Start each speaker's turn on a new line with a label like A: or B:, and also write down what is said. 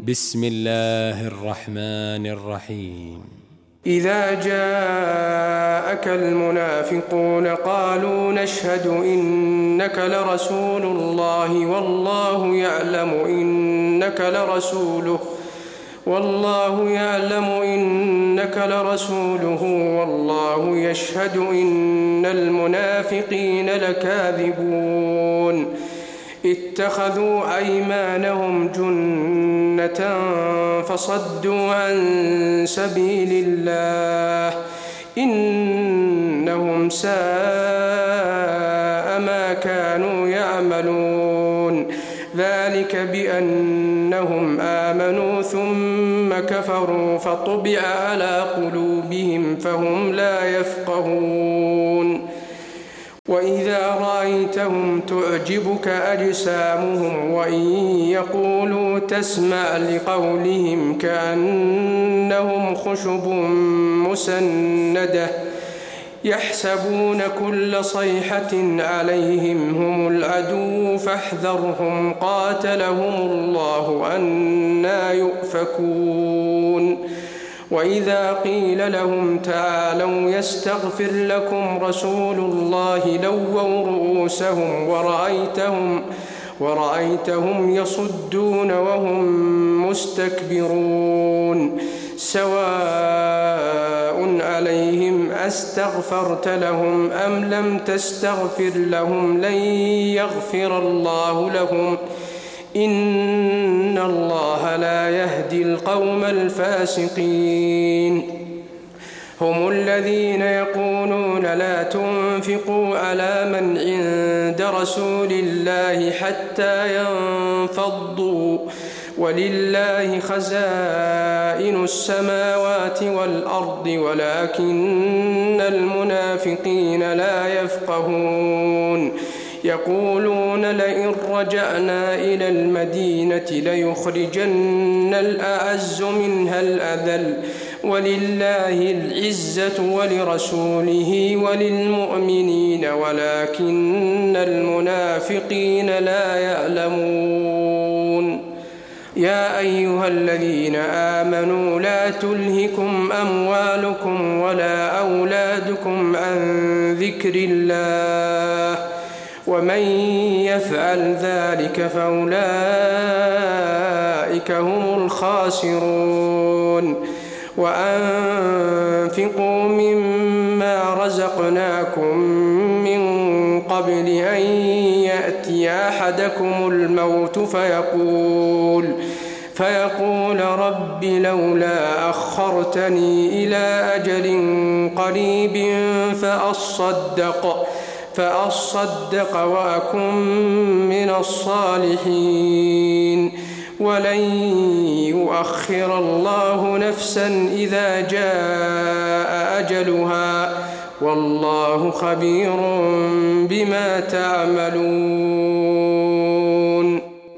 A: بسم الله الرحمن الرحيم.
B: إذا جاءك المنافقون قالوا نشهد إنك لرسول الله والله يعلم إنك لرسوله والله يشهد إن المنافقين لكاذبون اتخذوا أيمانهم جنة فصدوا عن سبيل الله إنهم ساء ما كانوا يعملون ذلك بأنهم آمنوا ثم كفروا فطبع على قلوبهم فهم لا يفقهون وإذا رأيتهم تعجبك أجسامهم وإن يقولوا تسمع لقولهم كأنهم خشب مسندة يحسبون كل صيحة عليهم هم العدو فاحذرهم قاتلهم الله أنى يؤفكون وإذا قيل لهم تعالوا يستغفر لكم رسول الله لووا رؤوسهم ورأيتهم يصدون وهم مستكبرون سواء عليهم أستغفرت لهم أم لم تستغفر لهم لن يغفر الله لهم إن الله لا يهدي القوم الفاسقين هم الذين يقولون لا تنفقوا على من عند رسول الله حتى ينفضوا ولله خزائن السماوات والأرض ولكن المنافقين لا يفقهون يقولون لئن رجعنا إلى المدينة ليخرجن الأعز منها الأذل ولله العزة ولرسوله وللمؤمنين ولكن المنافقين لا يعلمون يا أيها الذين آمنوا لا تلهكم أموالكم ولا أولادكم عن ذكر الله ومن يفعل ذلك فأولئك هم الخاسرون وأنفقوا مما رزقناكم من قبل أن يأتي أحدكم الموت فيقول رب لولا أخرتني إلى أجل قريب فأصدق وأكن من الصالحين ولن يؤخر الله نفسا إذا جاء أجلها والله خبير بما تعملون.